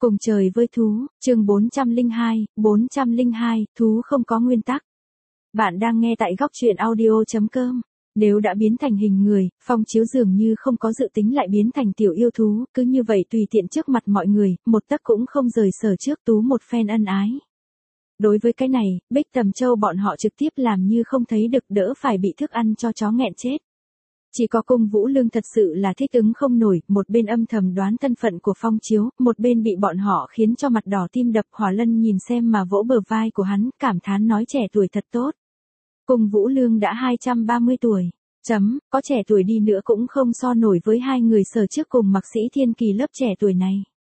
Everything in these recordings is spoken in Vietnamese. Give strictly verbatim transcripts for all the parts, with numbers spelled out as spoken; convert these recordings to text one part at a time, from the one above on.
Cùng trời với thú, chương bốn trăm lẻ hai, bốn trăm lẻ hai, thú không có nguyên tắc. Bạn đang nghe tại góc truyện audio chấm com. Nếu đã biến thành hình người, Phong Chiếu dường như không có dự tính lại biến thành tiểu yêu thú, cứ như vậy tùy tiện trước mặt mọi người, một tấc cũng không rời Sở Trước Tú một phen ân ái. Đối với cái này, Bích Tầm Châu bọn họ trực tiếp làm như không thấy được, đỡ phải bị thức ăn cho chó nghẹn chết. Chỉ có Cung Vũ Lương thật sự là thích ứng không nổi, một bên âm thầm đoán thân phận của Phong Chiếu, một bên bị bọn họ khiến cho mặt đỏ tim đập. Hỏa Lân nhìn xem mà vỗ bờ vai của hắn, cảm thán nói trẻ tuổi thật tốt. Cung Vũ Lương đã hai trăm ba mươi tuổi. Chấm, có trẻ tuổi đi nữa cũng không so nổi với hai người Sở Trước cùng Mạc Sĩ Thiên Kỳ lớp trẻ tuổi này.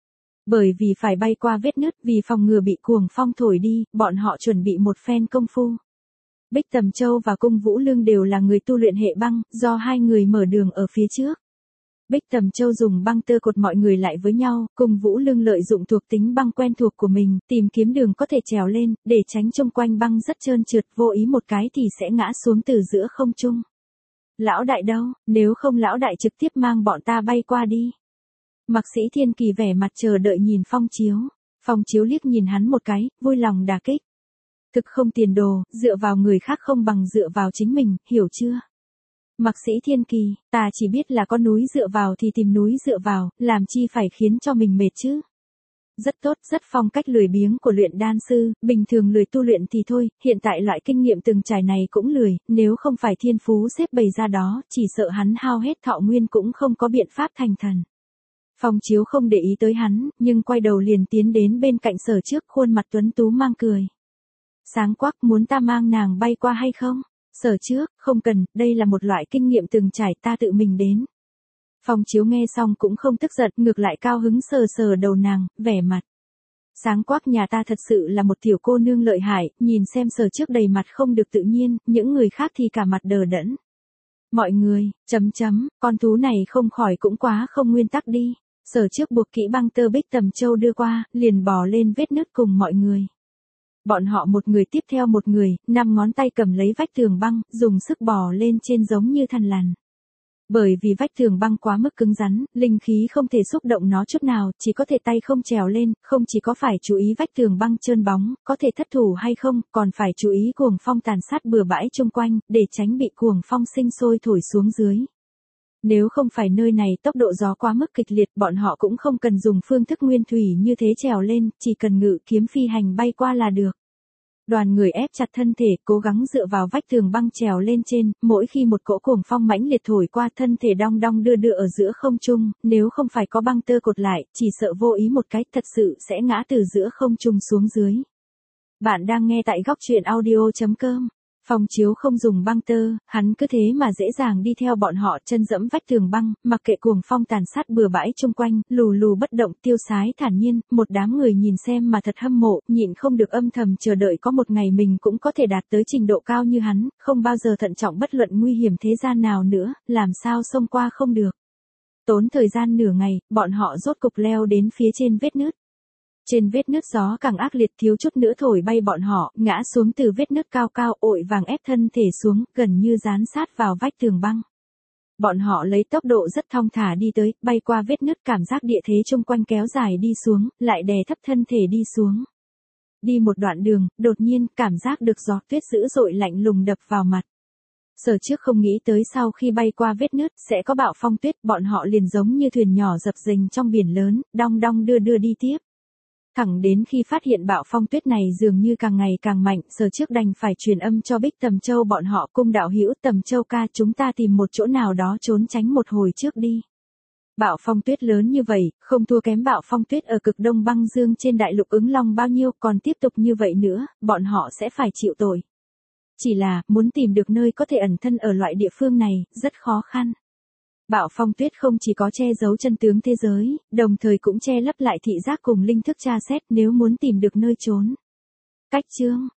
Bởi vì phải bay qua vết nứt, vì phòng ngừa bị cuồng phong thổi đi, bọn họ chuẩn bị một phen công phu. Bích Tầm Châu và Cung Vũ Lương đều là người tu luyện hệ băng, do hai người mở đường ở phía trước. Bích Tầm Châu dùng băng tơ cột mọi người lại với nhau, Cung Vũ Lương lợi dụng thuộc tính băng quen thuộc của mình, tìm kiếm đường có thể trèo lên, để tránh chung quanh băng rất trơn trượt, vô ý một cái thì sẽ ngã xuống từ giữa không trung. Lão đại đâu, nếu không lão đại trực tiếp mang bọn ta bay qua đi. Mạc Sĩ Thiên Kỳ vẻ mặt chờ đợi nhìn Phong Chiếu. Phong Chiếu liếc nhìn hắn một cái, vui lòng đả kích. Thực không tiền đồ, dựa vào người khác không bằng dựa vào chính mình, hiểu chưa? Mạc Sĩ Thiên Kỳ, ta chỉ biết là có núi dựa vào thì tìm núi dựa vào, làm chi phải khiến cho mình mệt chứ? Rất tốt, rất phong cách lười biếng của luyện đan sư, bình thường lười tu luyện thì thôi, hiện tại loại kinh nghiệm từng trải này cũng lười, nếu không phải thiên phú xếp bày ra đó, chỉ sợ hắn hao hết thọ nguyên cũng không có biện pháp thành thần. Phong Chiếu không để ý tới hắn, nhưng quay đầu liền tiến đến bên cạnh Sở Trước, khuôn mặt tuấn tú mang cười. Sáng quắc, muốn ta mang nàng bay qua hay không? Sở Trước, không cần, đây là một loại kinh nghiệm từng trải, ta tự mình đến. Phong Chiếu nghe xong cũng không tức giận, ngược lại cao hứng sờ sờ đầu nàng, vẻ mặt. Sáng quắc, nhà ta thật sự là một tiểu cô nương lợi hại, nhìn xem Sở Trước đầy mặt không được tự nhiên, những người khác thì cả mặt đờ đẫn. Mọi người, chấm chấm, con thú này không khỏi cũng quá không nguyên tắc đi. Sở Trước buộc kỹ băng tơ Bích Tầm Châu đưa qua, liền bò lên vết nứt cùng mọi người. Bọn họ một người tiếp theo một người, năm ngón tay cầm lấy vách tường băng, dùng sức bò lên trên giống như thằn lằn. Bởi vì vách tường băng quá mức cứng rắn, linh khí không thể xúc động nó chút nào, chỉ có thể tay không trèo lên, không chỉ có phải chú ý vách tường băng trơn bóng, có thể thất thủ hay không, còn phải chú ý cuồng phong tàn sát bừa bãi chung quanh, để tránh bị cuồng phong sinh sôi thổi xuống dưới. Nếu không phải nơi này tốc độ gió quá mức kịch liệt, bọn họ cũng không cần dùng phương thức nguyên thủy như thế trèo lên, chỉ cần ngự kiếm phi hành bay qua là được. Đoàn người ép chặt thân thể, cố gắng dựa vào vách tường băng trèo lên trên, mỗi khi một cỗ cuồng phong mãnh liệt thổi qua, thân thể đong đong đưa đưa ở giữa không trung, nếu không phải có băng tơ cột lại, chỉ sợ vô ý một cái thật sự sẽ ngã từ giữa không trung xuống dưới. Bạn đang nghe tại góc truyện audio chấm com. Phong Chiếu không dùng băng tơ, hắn cứ thế mà dễ dàng đi theo bọn họ, chân dẫm vách tường băng, mặc kệ cuồng phong tàn sát bừa bãi chung quanh, lù lù bất động, tiêu sái thản nhiên, một đám người nhìn xem mà thật hâm mộ, nhịn không được âm thầm chờ đợi có một ngày mình cũng có thể đạt tới trình độ cao như hắn, không bao giờ thận trọng bất luận nguy hiểm thế gian nào nữa, làm sao xông qua không được. Tốn thời gian nửa ngày, bọn họ rốt cục leo đến phía trên vết nứt. Trên vết nứt gió càng ác liệt, thiếu chút nữa thổi bay bọn họ, ngã xuống từ vết nứt cao cao, ội vàng ép thân thể xuống, gần như dán sát vào vách tường băng. Bọn họ lấy tốc độ rất thong thả đi tới, bay qua vết nứt, cảm giác địa thế chung quanh kéo dài đi xuống, lại đè thấp thân thể đi xuống. Đi một đoạn đường, đột nhiên, cảm giác được gió tuyết dữ dội lạnh lùng đập vào mặt. Sở Trước không nghĩ tới sau khi bay qua vết nứt, sẽ có bão phong tuyết, bọn họ liền giống như thuyền nhỏ dập dềnh trong biển lớn, đong đong đưa đưa đi tiếp. Thẳng đến khi phát hiện bão phong tuyết này dường như càng ngày càng mạnh, Sở Trước đành phải truyền âm cho Bích Tầm Châu bọn họ, Cung đạo hữu, Tầm Châu ca, chúng ta tìm một chỗ nào đó trốn tránh một hồi trước đi. Bão phong tuyết lớn như vậy, không thua kém bão phong tuyết ở cực đông băng dương trên đại lục Ứng Long bao nhiêu, còn tiếp tục như vậy nữa, bọn họ sẽ phải chịu tội. Chỉ là, muốn tìm được nơi có thể ẩn thân ở loại địa phương này, rất khó khăn. Bão phong tuyết không chỉ có che giấu chân tướng thế giới, đồng thời cũng che lấp lại thị giác cùng linh thức tra xét nếu muốn tìm được nơi trốn. Cách chương,